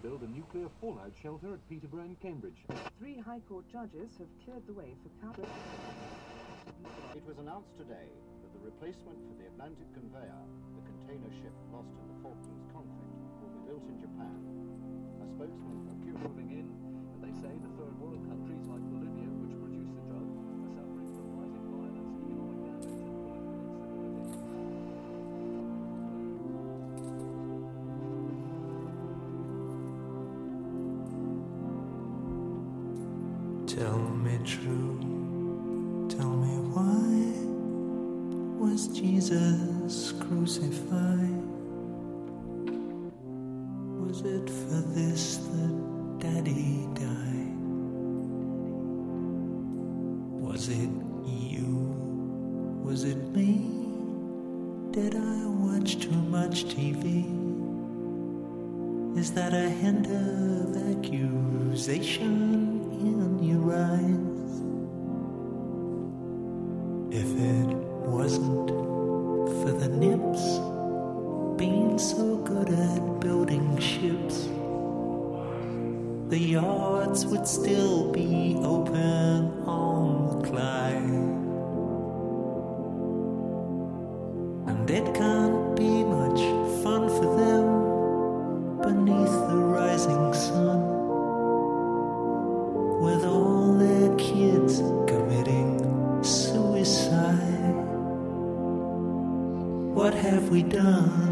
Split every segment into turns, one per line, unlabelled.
build a nuclear fallout shelter at Peterborough in Cambridge.
3 High Court judges have cleared the way for Cabra.
It was announced today that the replacement for the Atlantic Conveyor, the container ship lost in the Falklands conflict, will be built in Japan. A spokesman for Cuba
Moving in, and they say the third world countries like Bolivia, which produce the drug, are suffering from rising violence, economic damage, and political instability.
Tell me true, tell me why was Jesus crucified? Was it for this that Daddy died? Was it you? Was it me? Did I watch too much TV? Is that a hint of accusation in your eyes? If it wasn't for the nips being so good at building ships, the yards would still be open on the Clyde. And it can't be much fun for them beneath the rising sun, with all their kids committing suicide. What have we done?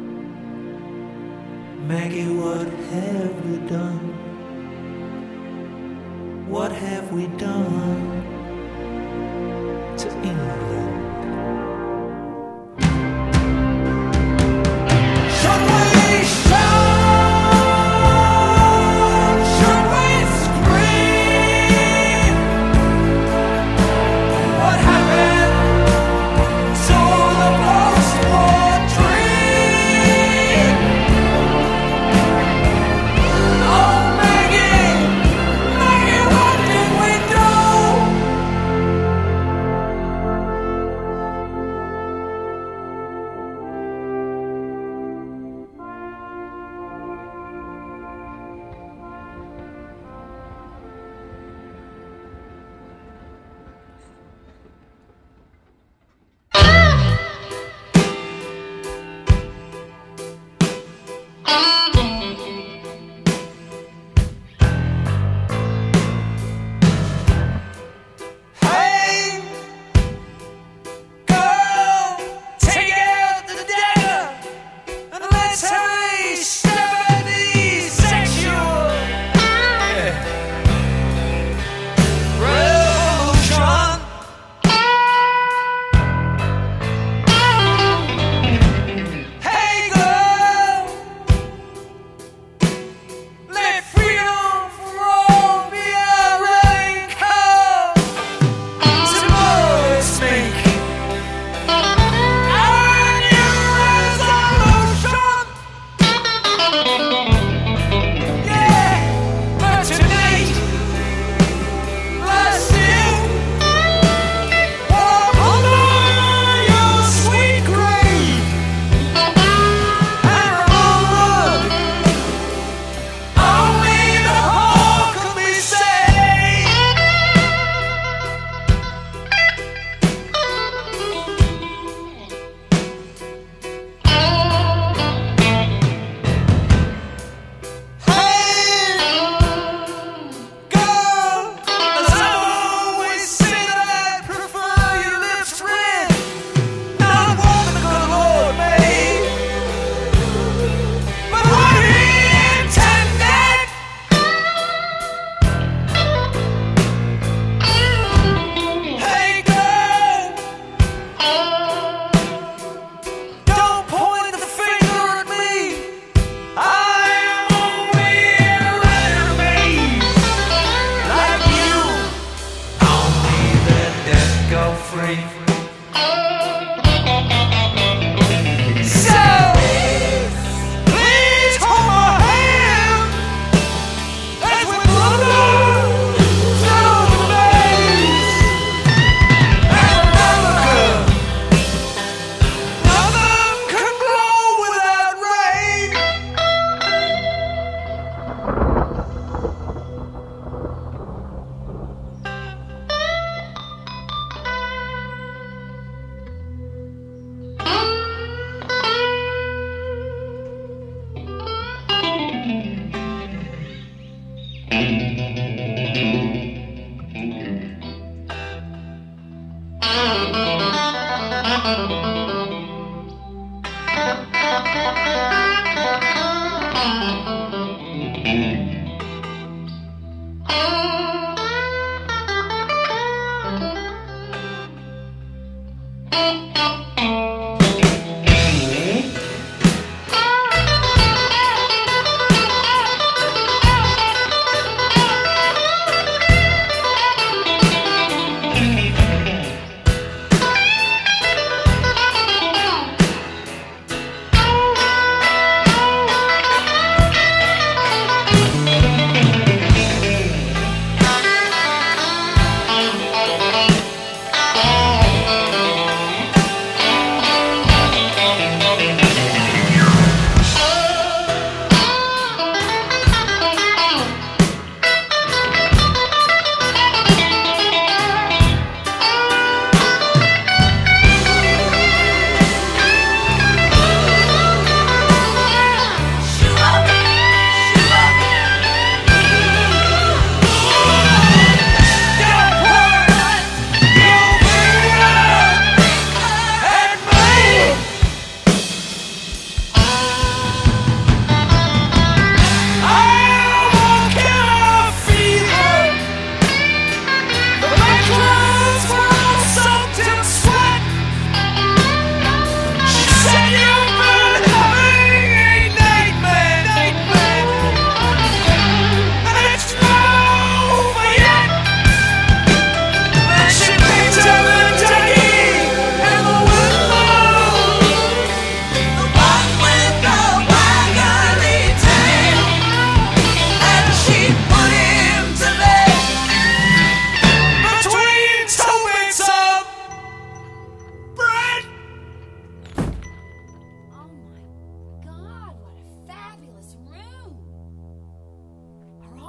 Maggie, what have we done? What have we done to England?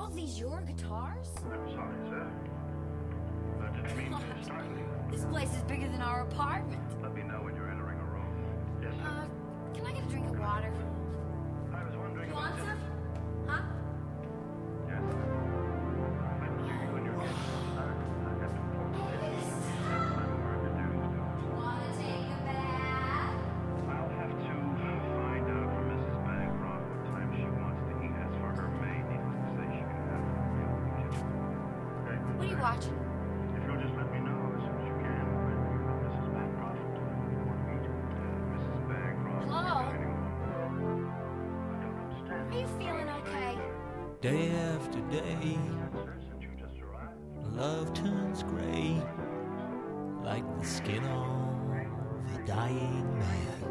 all these your guitars?
I'm sorry, sir. I didn't mean to startle you.
This place is bigger than our apartment.
Let me know when you're entering a room. Yes, sir.
Can I get a drink of water?
I was wondering
You
about
want
this.
some? Huh?
Yes. I believe you when you're getting started. I have to pull this. I'm hard to do.
Wanna take a bath?
I'll have to find out from Mrs. Bancroft what time she wants to eat. As for her maid, needless to say, she can have her meal in the kitchen. Okay?
What are you watching?
If you'll just let me know as soon as you can when you're with Mrs. Bancroft, you want to meet Mrs. Bancroft.
Hello?
I don't understand.
Are you feeling okay?
Day after day,
Yes, sir, since you just arrived.
love turns gray, like the skin of a dying man.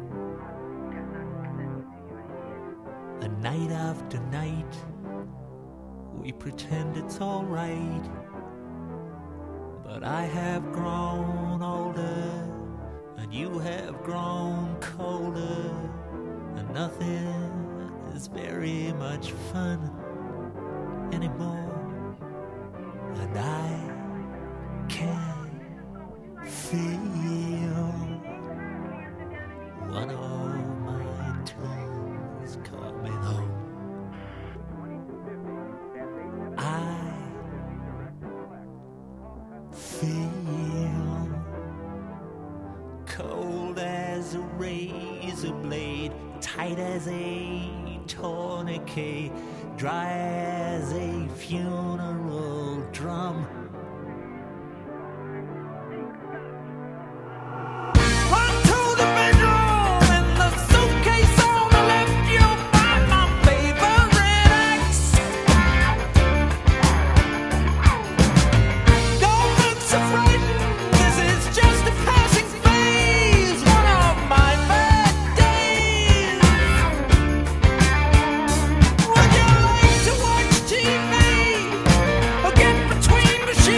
And night after night, we pretend it's alright. But I have grown older, and you have grown colder, and nothing is very much fun anymore. And I can feel one of my toes coming home. I feel cold as a razor blade, tight as a tourniquet, dry as a funeral drum. Run to the bedroom and the suitcase on the left, you'll find my favorite ex. Don't look so frightened, this is just a passing phase, one of my bad days. Would you like to watch TV or get between the sheets?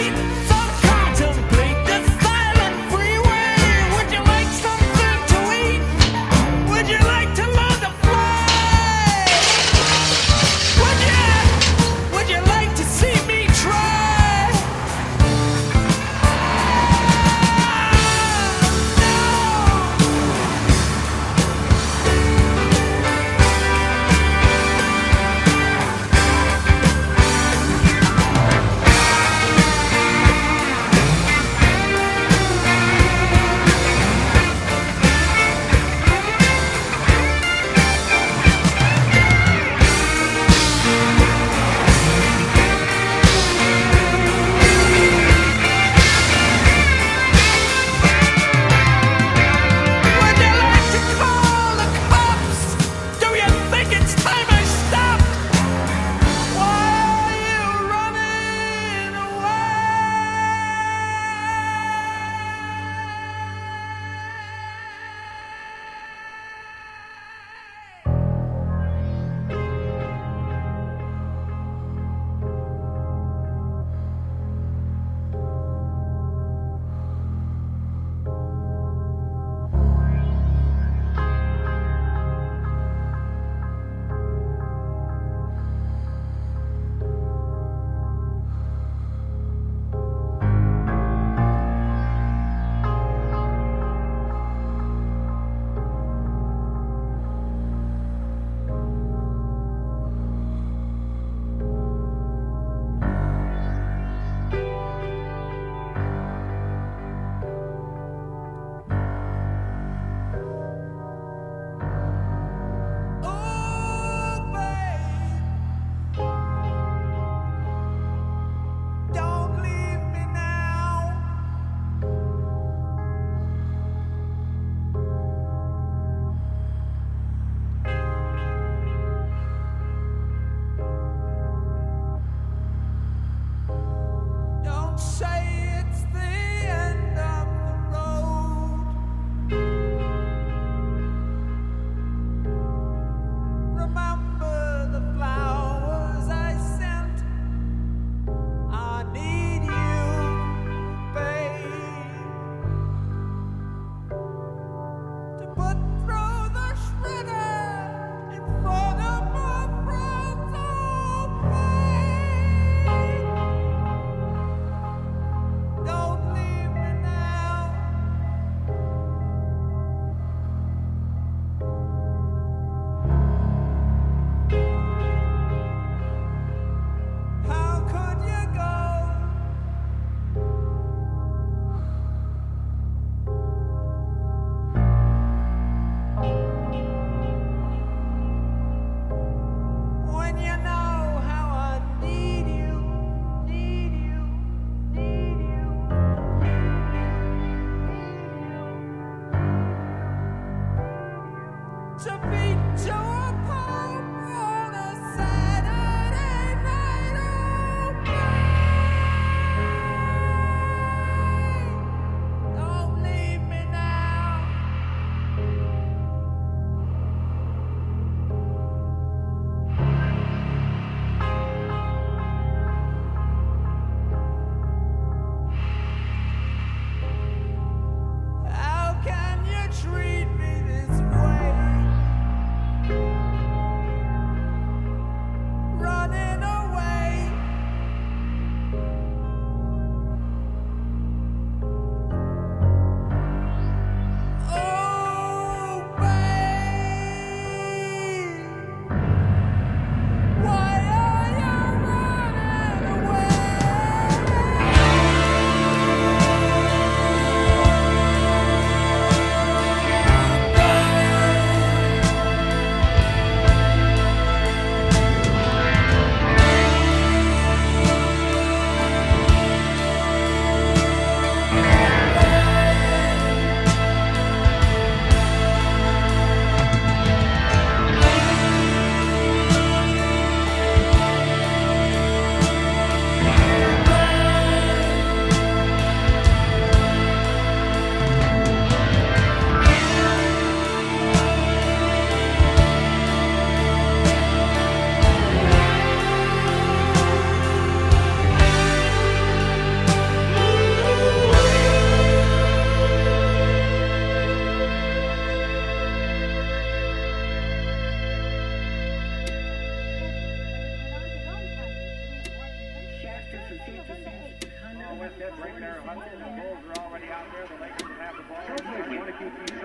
right there. Hudson, the Bulls are already out there. The Lakers have the ball. They want to keep these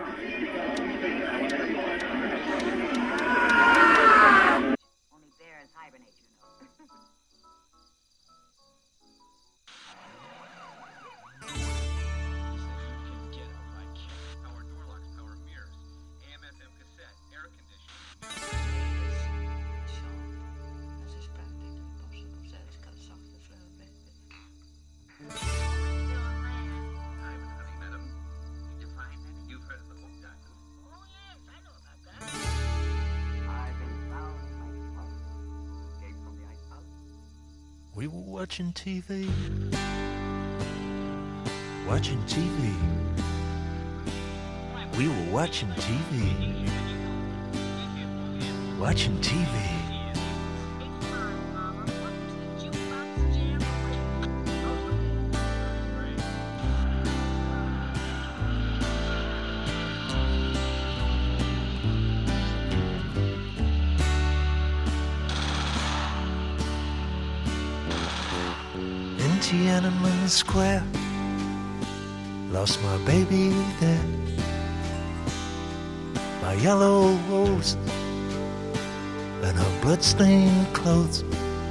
Only bears hibernate, you know.
Power door locks, power mirrors, AM/FM cassette, air conditioning.
As is practically possible, so it cuts off the flow of blood.
Have you met him? Define that. You've heard of the Hope Diamond.
Oh, yes, I know about that.
I've been found by fun. Escape from the ice house.
We were watching TV. Watching TV. We were watching TV. Watching TV.
It's fine, Mama. Welcome to the Jukebox Jamboree.
In Tiananmen Square, lost my baby there. My yellow rose and her bloodstained clothes.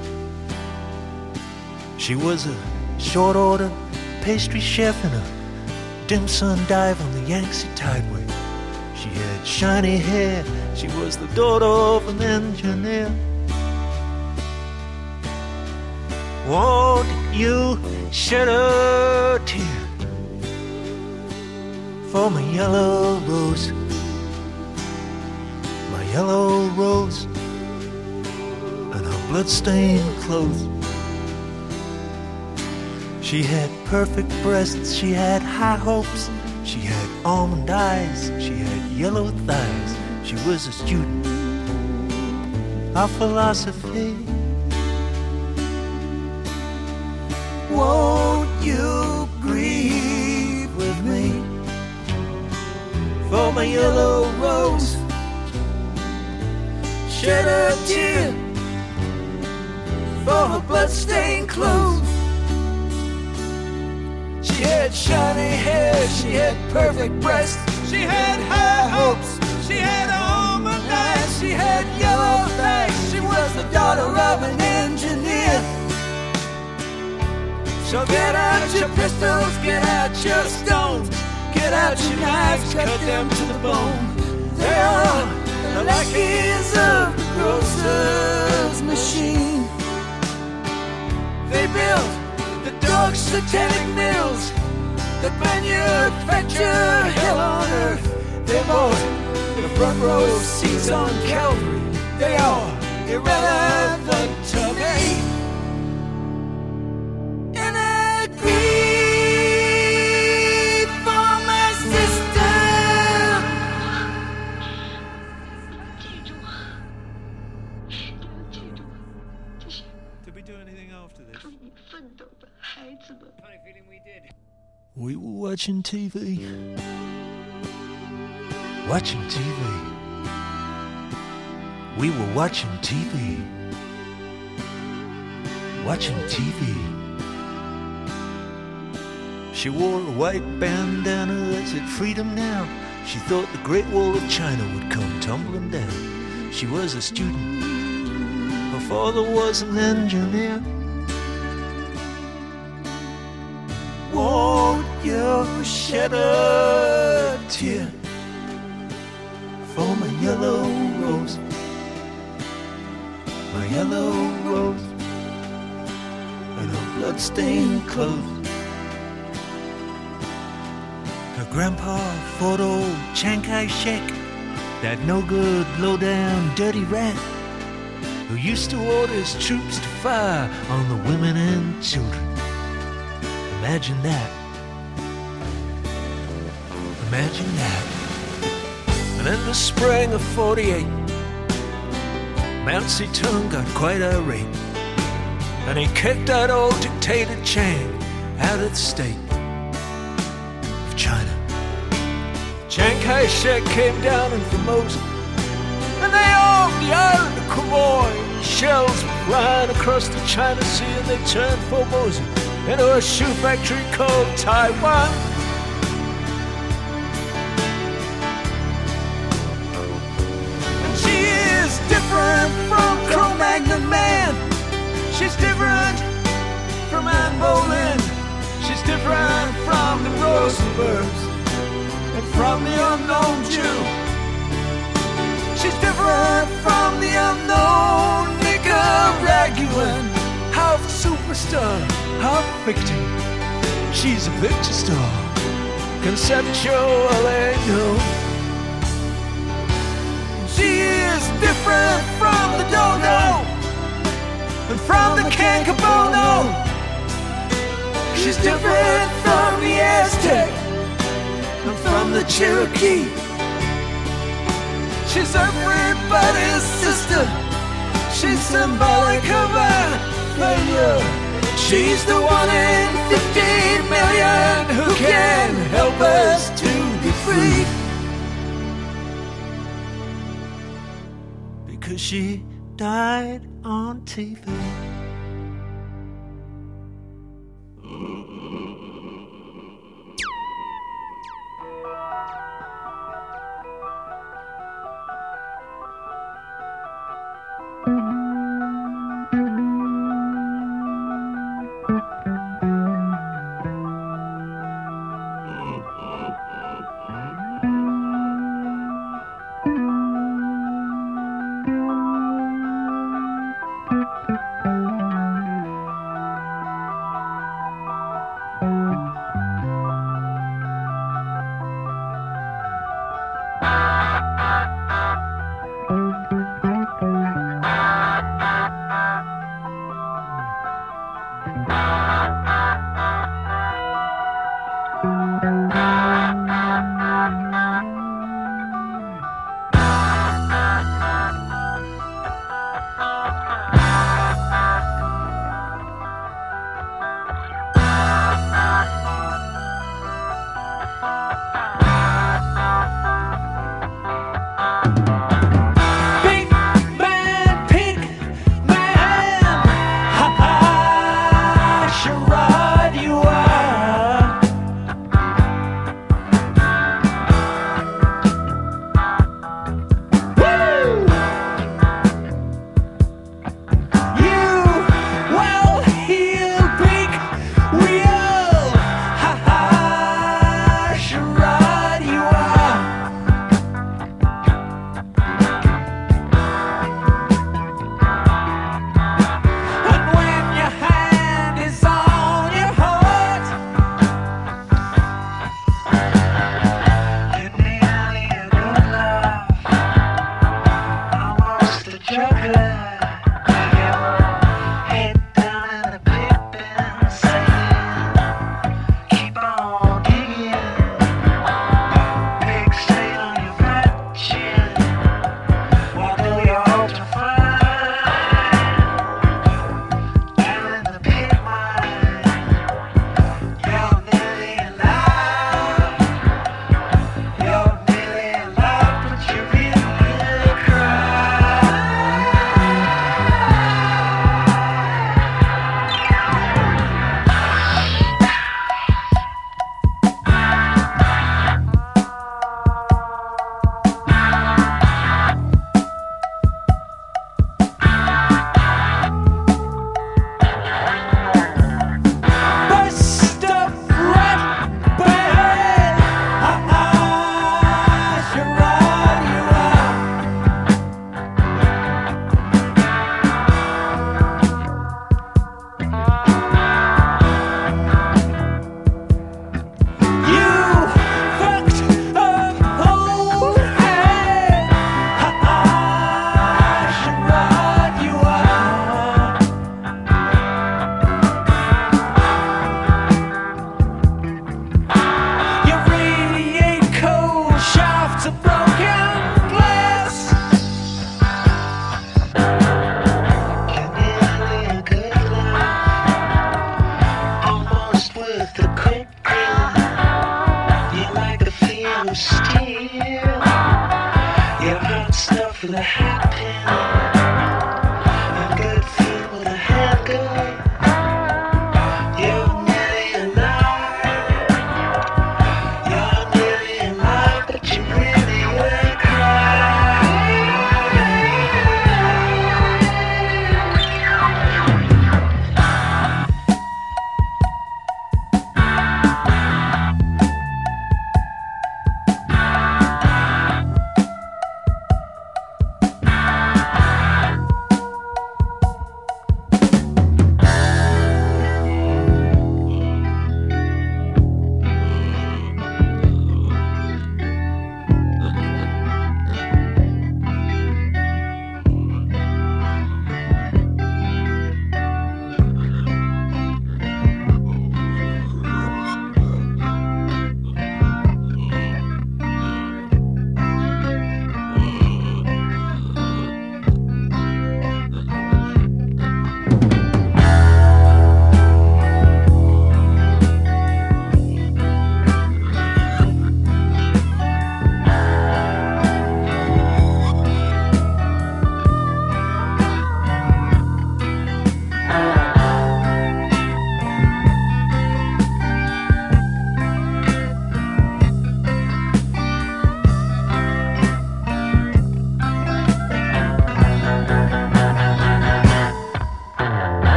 She was a short order pastry chef in a dim sum dive on the Yangtze Tideway. She had shiny hair, she was the daughter of an engineer. Won't you shed a tear for my yellow rose? My yellow rose and her bloodstained clothes. She had perfect breasts, she had high hopes, she had almond eyes, she had yellow thighs. She was a student of philosophy. Won't you grieve with me for my yellow rose? Shed a tear for her bloodstained clothes. She had shiny hair, she had perfect breasts, she had high hopes, she had almond eyes, she had yellow thighs. She was the daughter of an engineer. So get out your pistols, get out your stones, get out your knives, cut them to the bone. They are the lackeys of the grocer's machine. They built the dog satanic mills that manufacture hell on earth. They bought the front row seats on Calvary. They are irrelevant to me. And I grieve for my sister. Did we do anything after this?
Funny feeling we did.
We were watching TV. Watching TV. We were watching TV. Watching TV. She wore a white bandana that said freedom now. She thought the Great Wall of China would come tumbling down. She was a student. Her father was an engineer. Won't you shed a tear for my yellow rose? My yellow rose and her bloodstained clothes. Her grandpa fought old Chiang Kai-shek, that no-good, low-down, dirty rat who used to order his troops to fire on the women and children. Imagine that. Imagine that. And in the spring of 48, Mao Zedong got quite irate, and he kicked that old dictator Chiang out of the state of China. Chiang Kai-shek came down in Formosa, and they armed the island of Quemoy. Shells were flying across the China Sea, and they turned Formosa into a shoe factory called Taiwan. And she is different from Cro-Magnon Man. She's different from Anne Boleyn. She's different from the Rosenbergs and from the unknown Jew. She's different from the unknown Nicaraguan. Half superstar, half victim. She's a picture star, conceptual, I know. She is different from the dodo and from the cancabono. She's different from the Aztec and from the Cherokee. She's everybody's sister. She's symbolic of our failure. She's the 1 in 50 million who can help us to be free. Because she died on TV.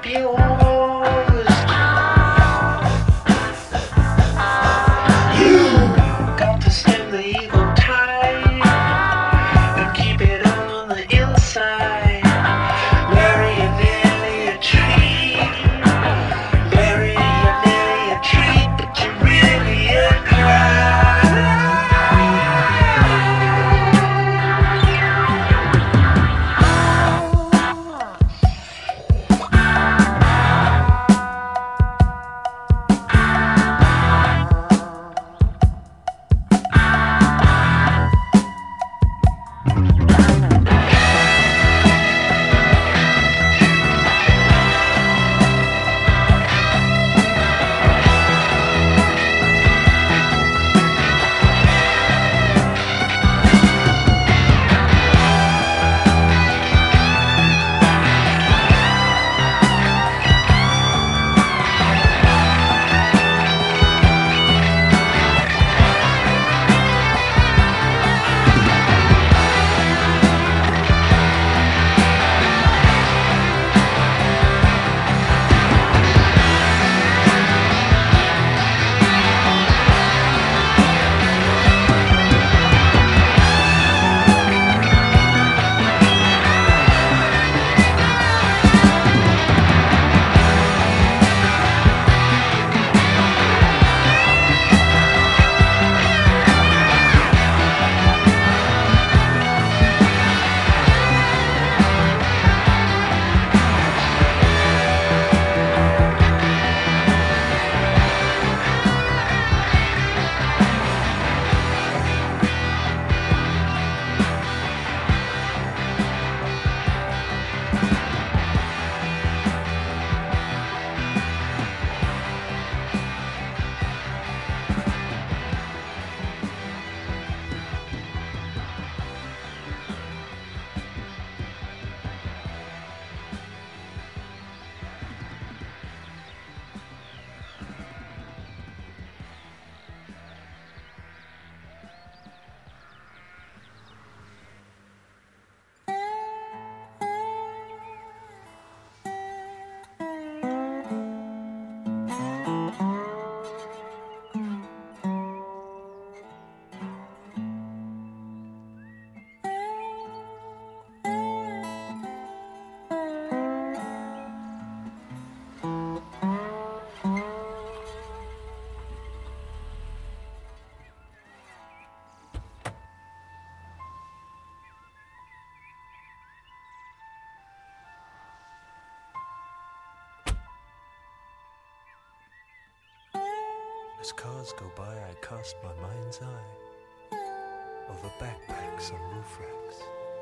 As cars go by, I cast my mind's eye over backpacks on roof racks,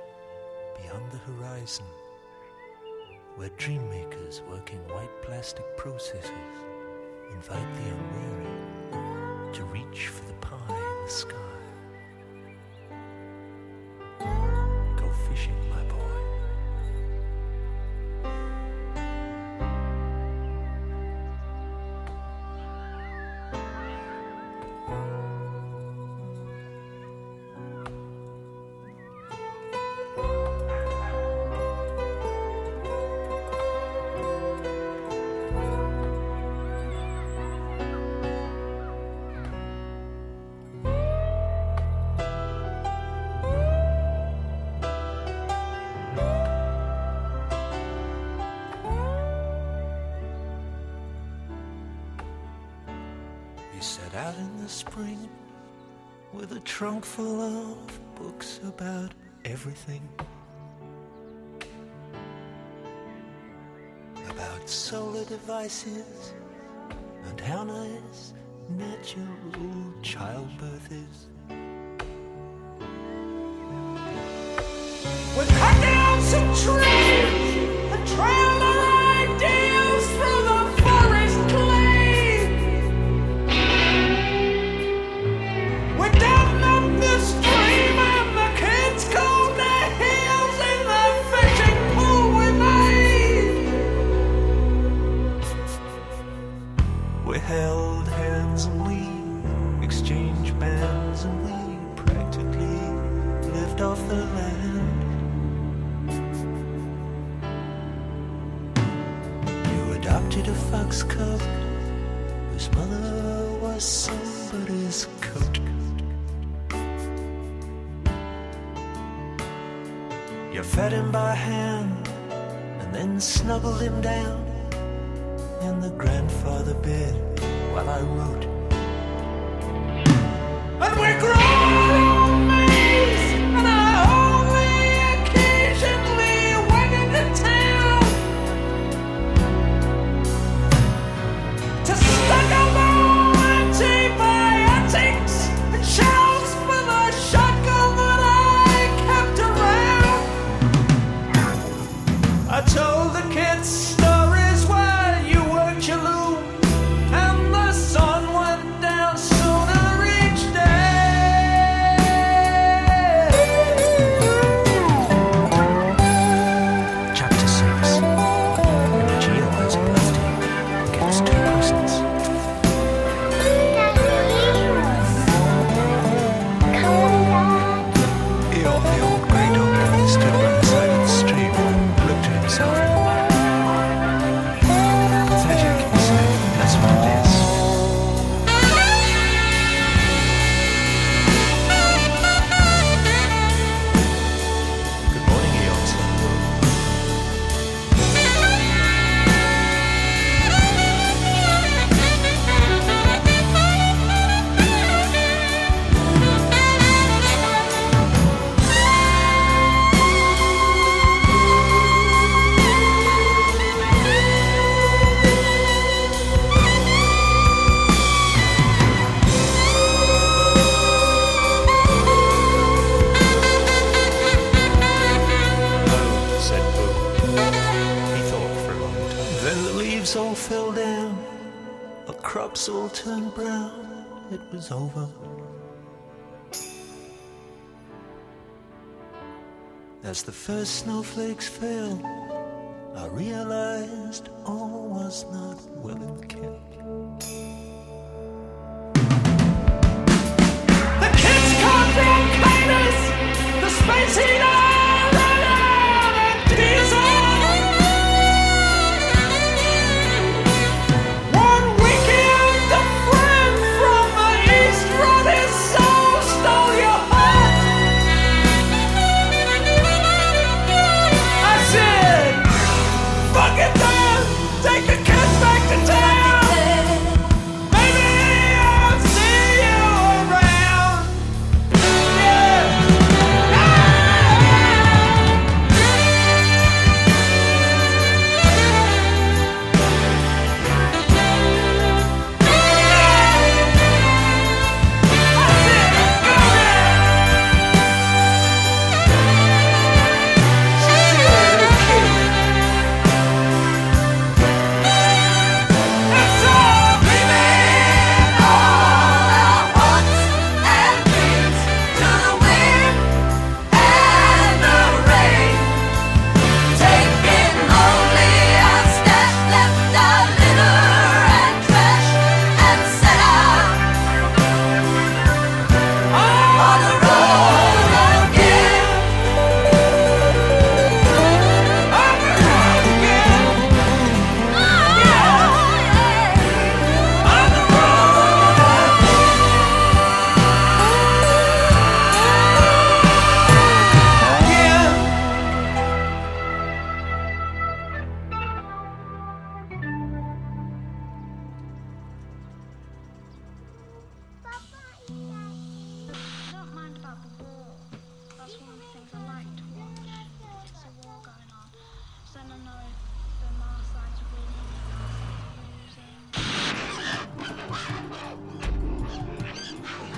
beyond the horizon, where dream makers working white plastic processors invite the unwary to reach for the pie in the sky. Go fishing, my boy. We set out in the spring with a trunk full of books about everything. About solar devices and how nice natural childbirth is. We cut down some trees and trailed our ideals through the forest glade. We dammed up the stream and the kids combed their heels in the fishing pool we made. We held hands and we exchanged bands and we practically lived off the land. emptied a fox cub whose mother was somebody's coat. You fed him by hand and then snuggled him down in the grandfather bed while I wrote. And we're growing maize, and I only occasionally went into town to stock up on antibiotics and shells for the shotgun that I kept around. I told the kids stories while you worked your loom, and the sun went down sooner each day. Chapter 6. Gia has a birthday and gets 2 presents. The old grey dog stood by the side of the stream and looked at himself in the mirror. Pathetic, he said. That's what it is. Good morning, he answered. No, said Pooh. He thought for a long time. Then the leaves all fell down, the crops all turned brown. It was over. As the first snowflakes fell, I realized all was not well in the camp. The kids caught bronchitis, the space heater ran out of diesel. One weekend, a friend from the east brought his soul, stole your heart. I said, fuck it then, take the kids back to town. Maybe I'll see you around. Yeah.
I don't mind about the war. That's one of the things I like to watch. There's a war going on. So then I know the Marsites are winning and the Marsites are losing.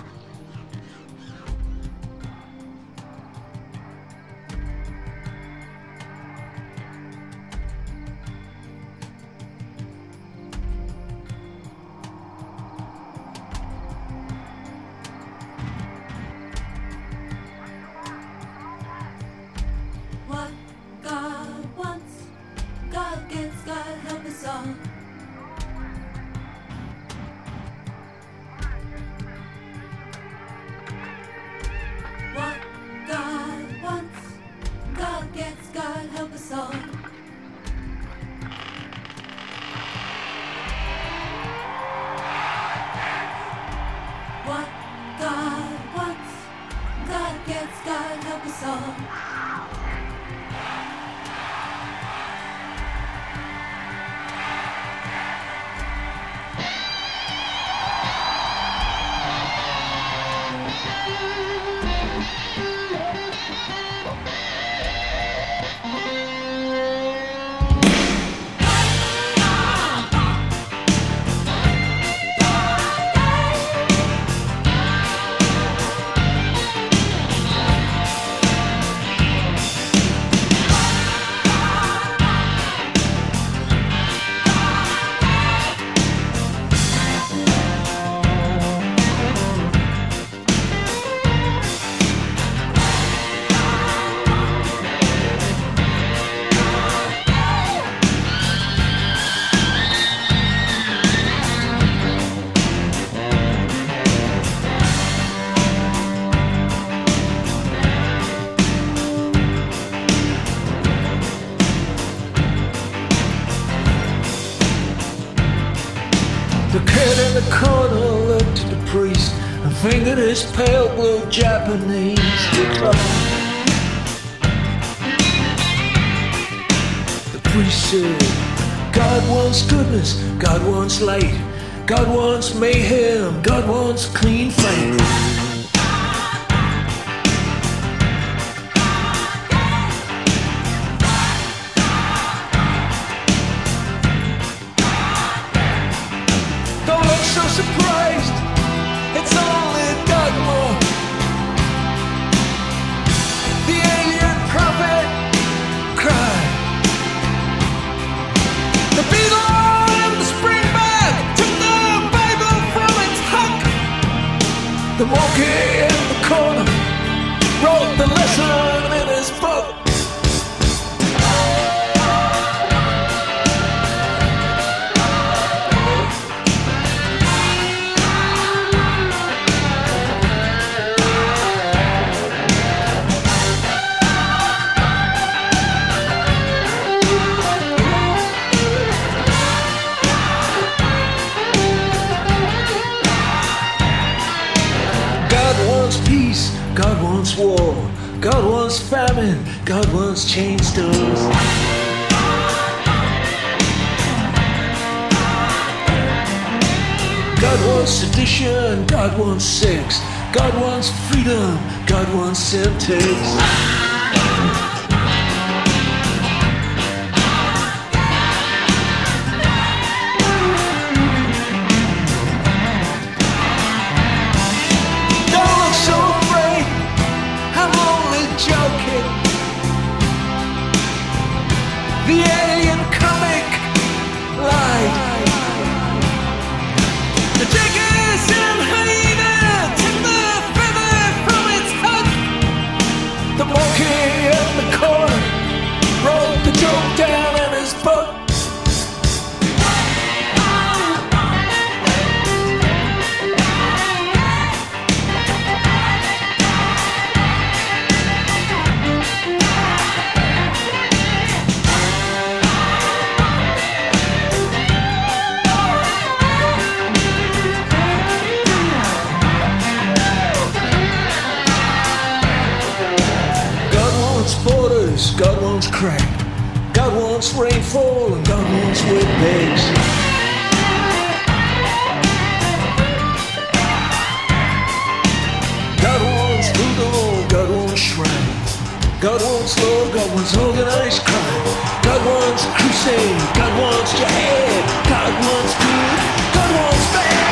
What God wants, God gets, God help us all. What God wants, God gets, God help us all.
The kid in the corner looked at the priest and fingered his pale blue Japanese decline. The priest said, God wants goodness, God wants light, God wants mayhem, God wants clean fight. So surprised, it's only dogma. The alien prophet cried. The beetle in the spring bag took the Bible from its hook. The monkey in the corner wrote the lesson in his book. God wants war, God wants famine, God wants chain stores. God wants sedition, God wants sex, God wants freedom, God wants syntax. The alien comic light. The Jenkins and hyena took the feather from its hook. The monkey in the corner wrote the joke down in his book. God wants crack, God wants rainfall, and God wants wet bags. God wants voodoo, God wants shrine, God wants law, God wants organized crime. God wants crusade, God wants jihad, God wants good, God wants bad.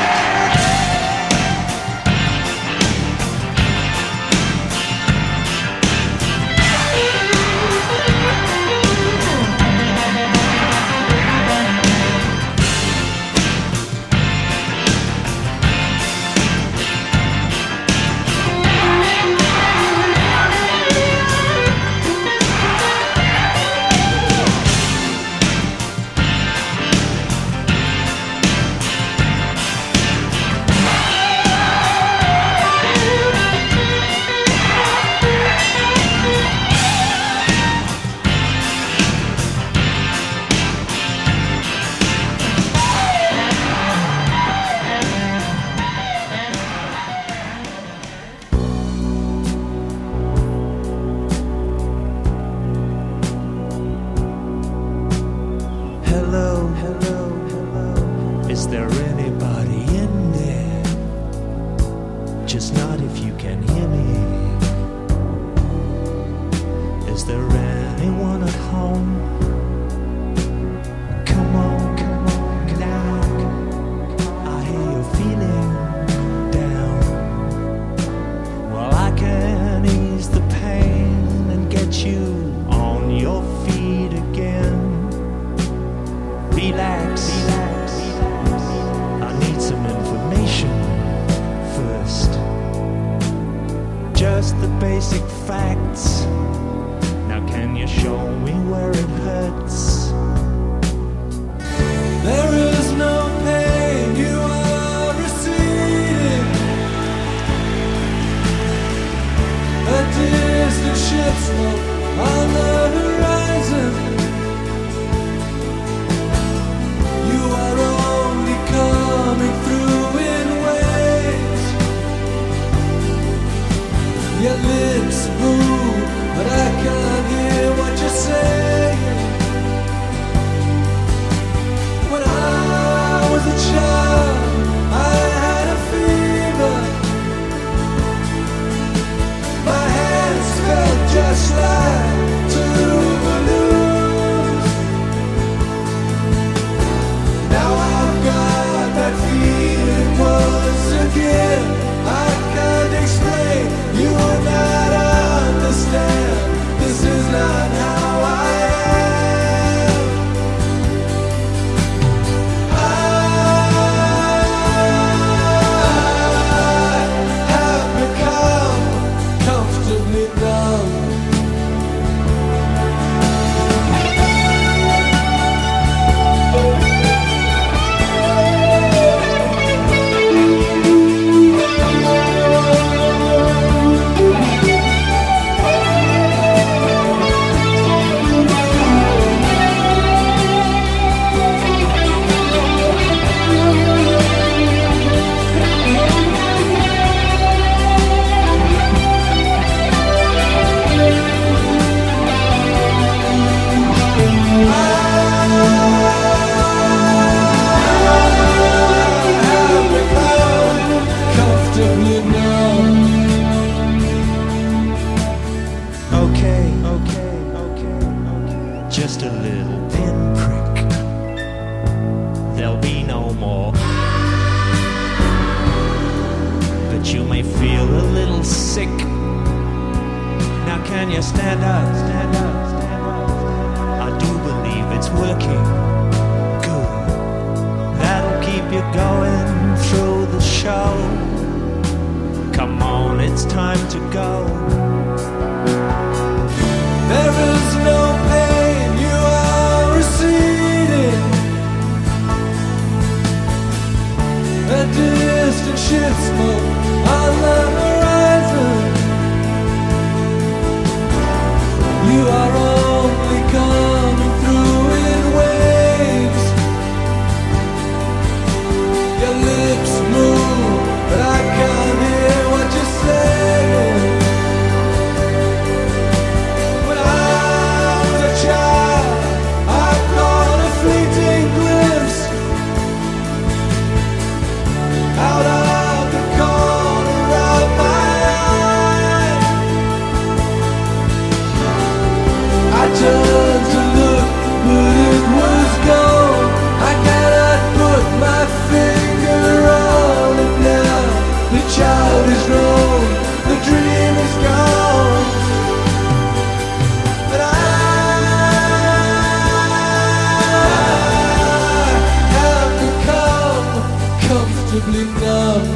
Is there anybody in there? Just not if you can hear me. Is there anyone at home? Come on now. I hear you're feeling down. Well, I can ease the pain and get you on your feet again. Relax. I need some information first. Just the basic facts. Now can you show me where it hurts? There is no pain you are receiving. A distant ship's smoke on the horizon. You are only coming stand up, stand up, stand up. I do believe it's working good. That'll keep you going through the show. Come on, it's time to go. There is no pain, you are receding. A distant ship smoke on the horizon. You are only coming through in waves. Your lips move, but I can't hear what you're saying. When I was a child, I caught a fleeting glimpse out of the corner of my eye. I turned to look, but it was gone. I cannot put my finger on it now. The child is grown, the dream is gone. But I have become comfortably numb.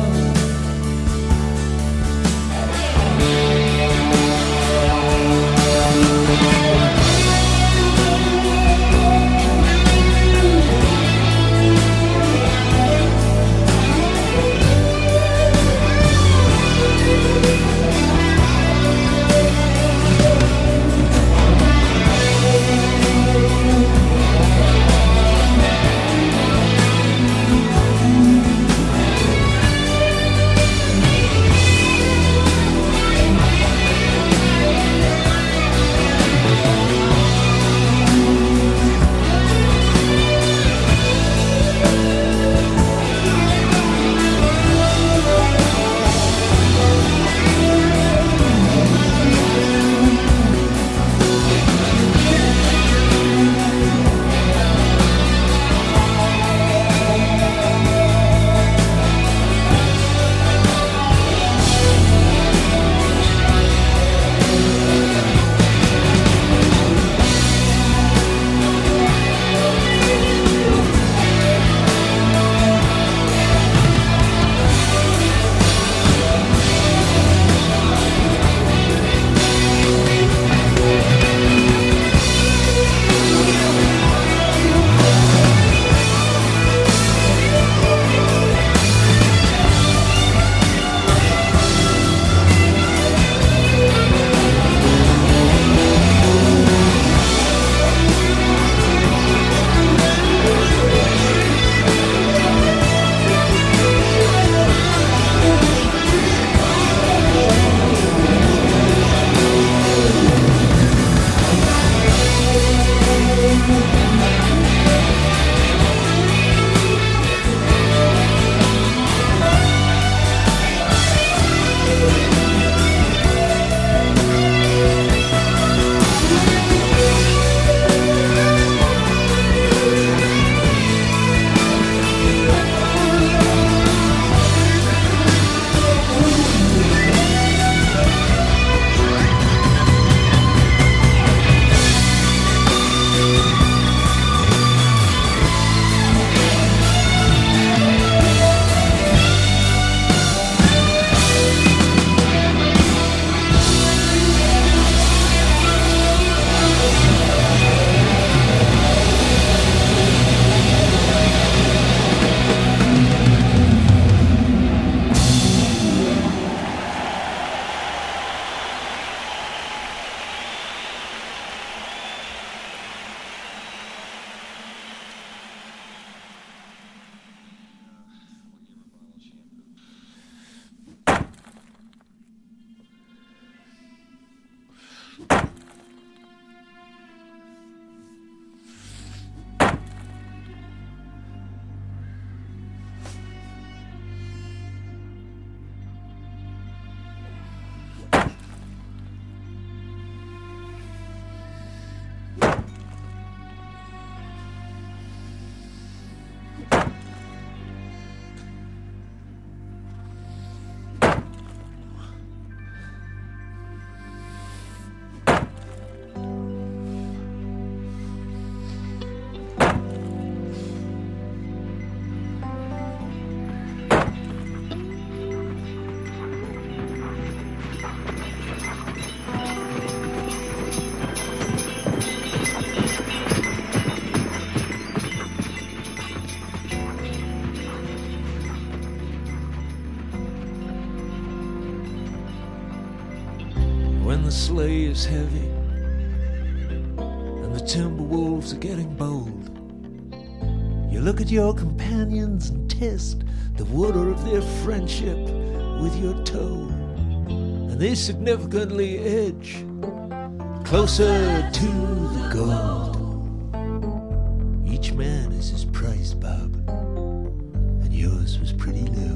sleigh is heavy, and the timber wolves are getting bold. You look at your companions and test the water of their friendship with your toe, and they significantly edge closer to the gold. Each man is his price, Bob, and yours was pretty low.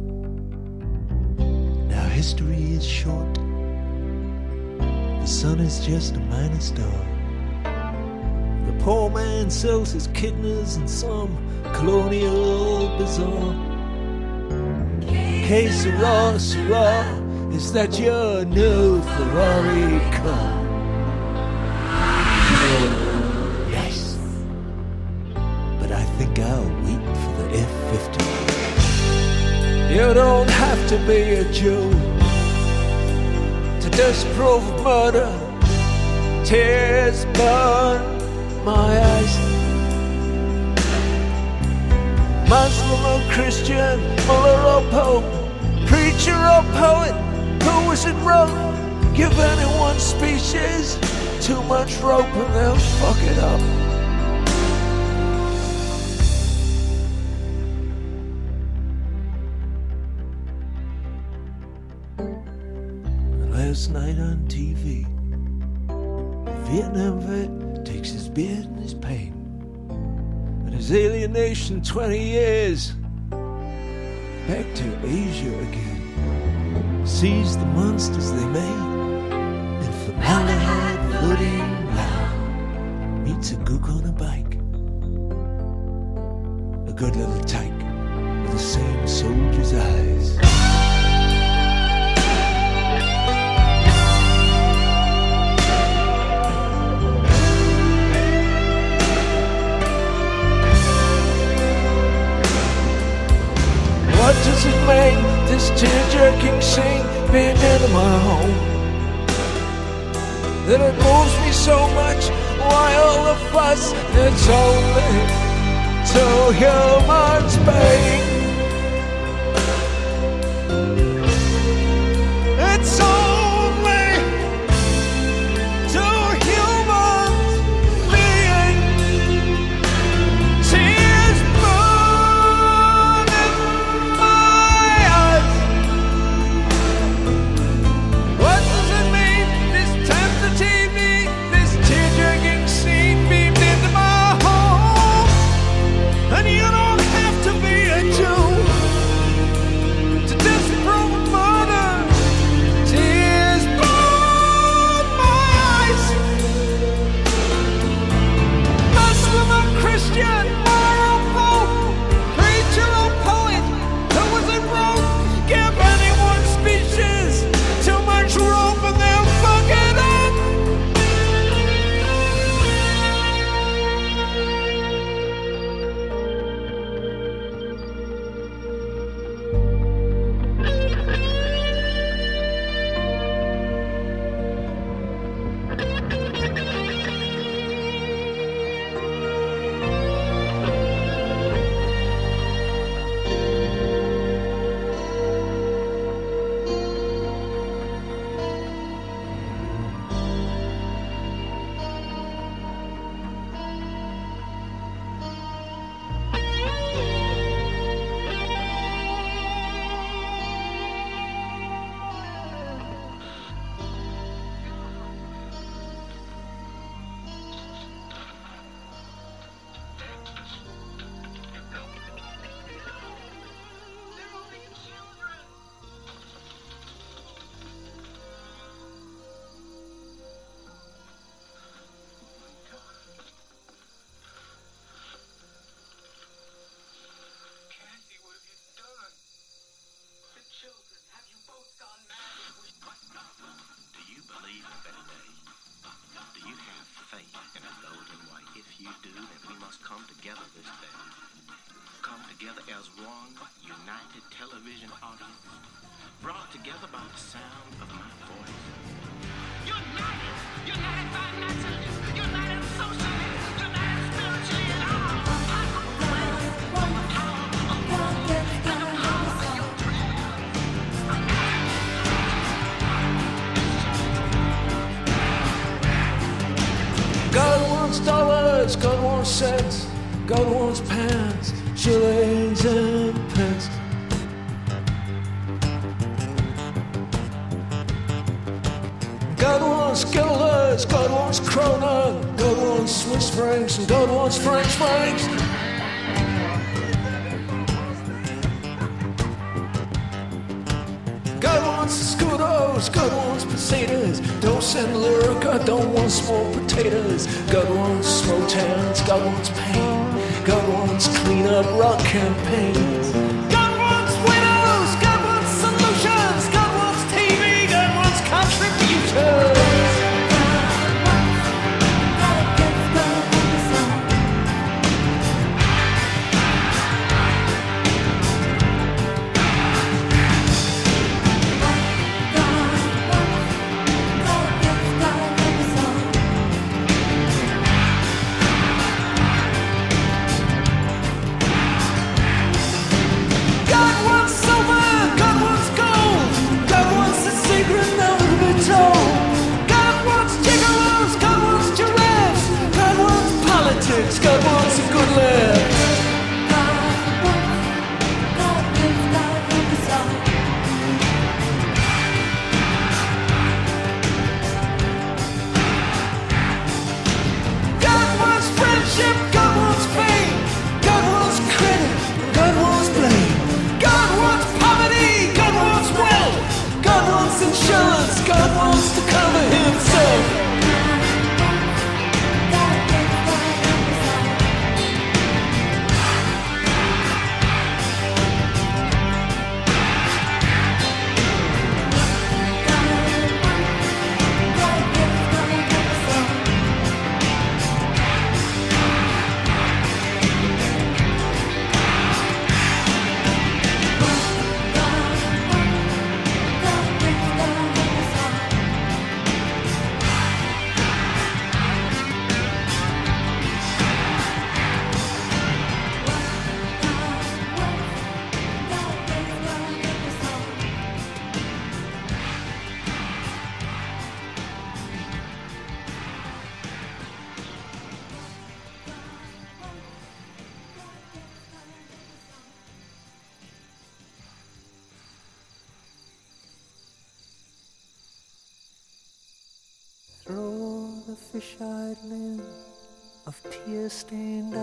Now history is short. The sun is just a minor star. The poor man sells his kidneys in some colonial bazaar. Que sera, sera, is that your new Ferrari car? Yes, but I think I'll wait for the F-50. You don't have to be a Jew to disprove murder. Tears burn my eyes. Muslim or Christian, mullah or pope, preacher or poet, who was it wrote? Give anyone species too much rope and they'll fuck it up. Last night on TV, a Vietnam vet takes his beard and his pain and his alienation 20 years back to Asia again. Sees the monsters they made in formaldehyde floating round. Meets a gook on a bike, a good little tyke with the same soldier's eyes. What does it make, this tear-jerking scene being into my home? That it moves me so much, why all the fuss? It's only two humans being. It's only two humans being. Tears burn in my eyes. What does it mean, this tempter TV, this tear-jerking scene beamed into my home? And you don't have to be a Jew to disapprove of murder. Tears burn my eyes. Muslim or Christian, moral pope, preacher or poet, who was it wrote? Give anyone speeches too much rope and they'll fuck it up.
Kathy, what have you done? The children, have you both gone mad?
Do you believe in that day? Do you have faith in a golden way? If you do, then we must come together this day. Come together as one united television audience, brought together by the sound of my voice.
United! United financially! United socially! United spiritually and all!
cents, God wants pounds, shillings and pence. God wants guilders, God wants krona, God wants Swiss francs, and God wants French francs. God wants escudos, God wants pesetas. Don't send Lyrica, don't want small potatoes. God wants slow towns, God wants pain. God wants clean up rock campaigns. God wants widows, God wants solutions. God wants TV, God wants contributions. God wants a good laugh. God wants friendship, God wants fame. God wants credit, God wants blame. God wants poverty, God wants wealth. God wants insurance, God wants to cover himself.
Through the fish-eyed lens of tear-stained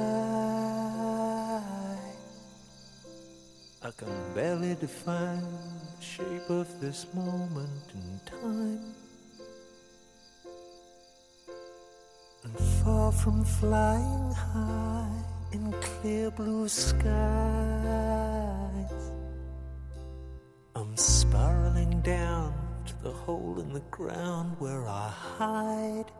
eye, I can barely define the shape of this moment in time. And far from flying high in clear blue skies, I'm spiraling down to the hole in the ground where I hide.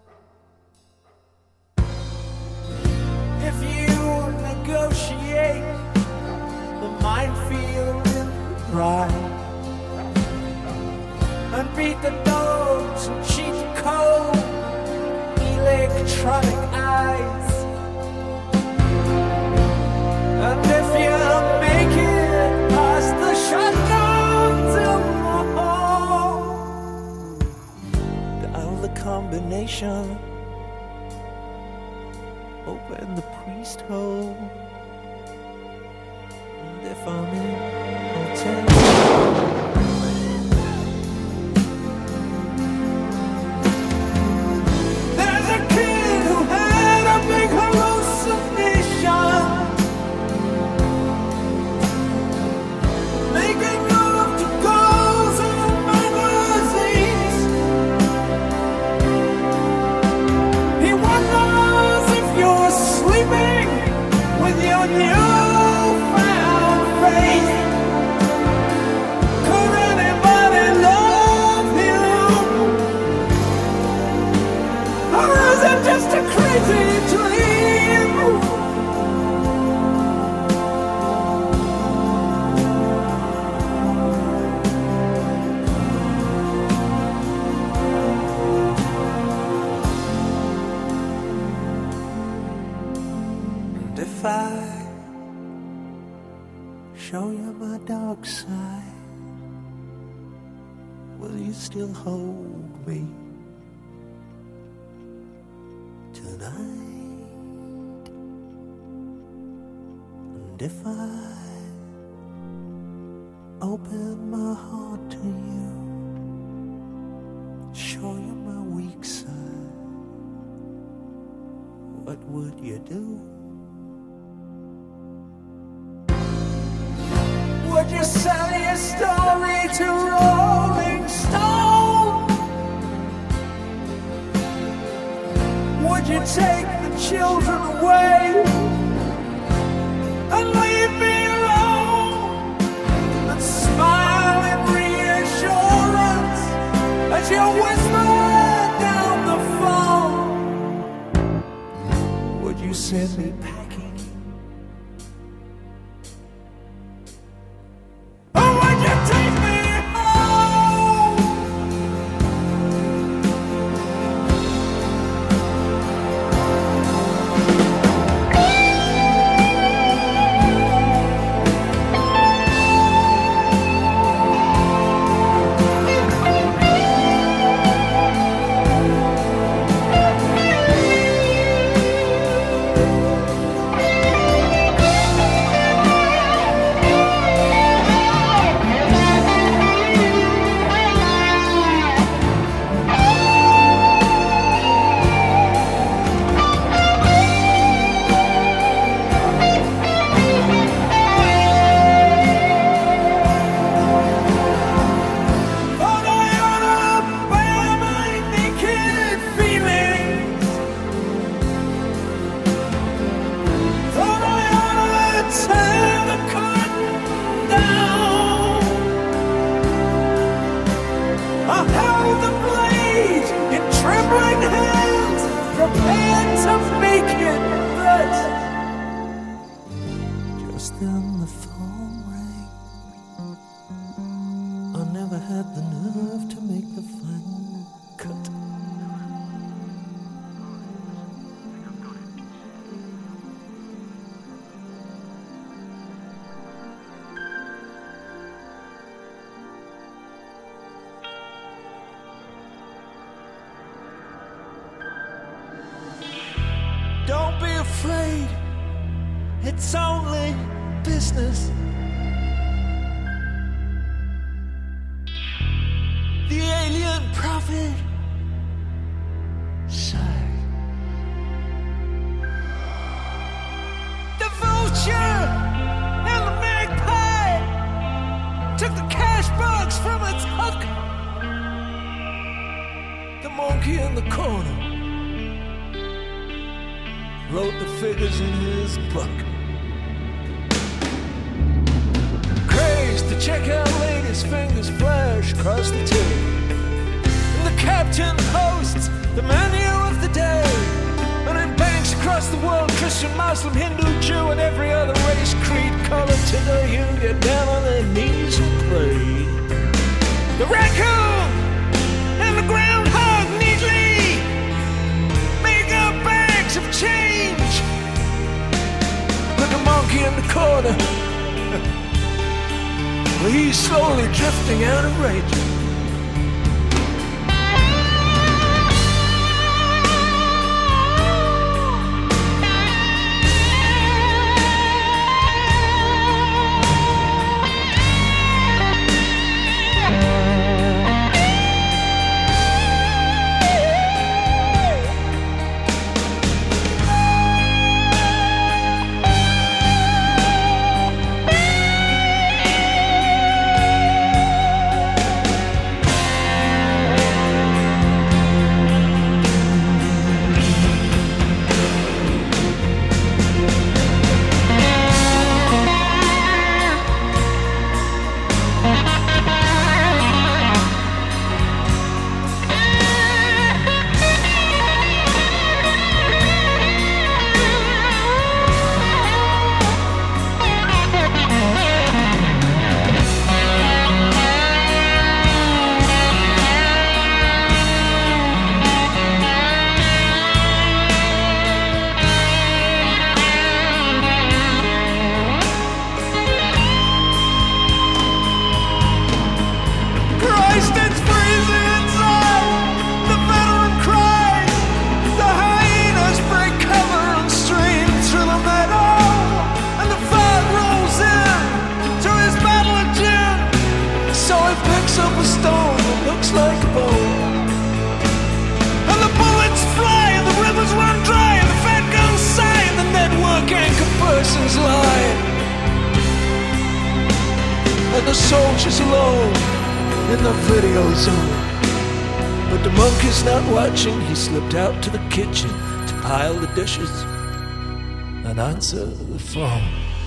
If you negotiate the minefield in the ride and beat the dogs and cheat the cold electronic eyes, and if you make it past the shotguns in the hall, dial the combination, open the priest hole, and if I'm in, I'll tell you. There's a kid who had a big hallucination, making love to girls in magazines. He wonders if you're sleeping with your newfound faith. Could anybody love him? Or is it just a crazy dream? And if I show you my dark side, will you still hold me tonight? And if I open my heart to you, show you my weak side, what would you do? Would you sell your story to Rolling Stone? Would you take the children away and leave me alone and smile in reassurance as you whisper down the phone? Would you send me packing? Or would you take me home? Just then the phone rang. I never had the nerve to make the final cut. Don't be afraid, it's only business. The alien prophet sighed. The vulture and the magpie took the cash box from its hook. The monkey in the corner wrote the figures in his book. Crazed to check out ladies' fingers flash across the tube. And the captain posts the menu of the day. And in banks across the world, Christian, Muslim, Hindu, Jew, and every other race, creed, color, Tinder, you get down on their knees and pray. The raccoon and the groundhog neatly make up bags of change. But the monkey in the corner, well, he's slowly drifting out of range. the soldiers alone in the video zone. But the monkey's not watching. He slipped out to the kitchen to pile the dishes and answer the phone.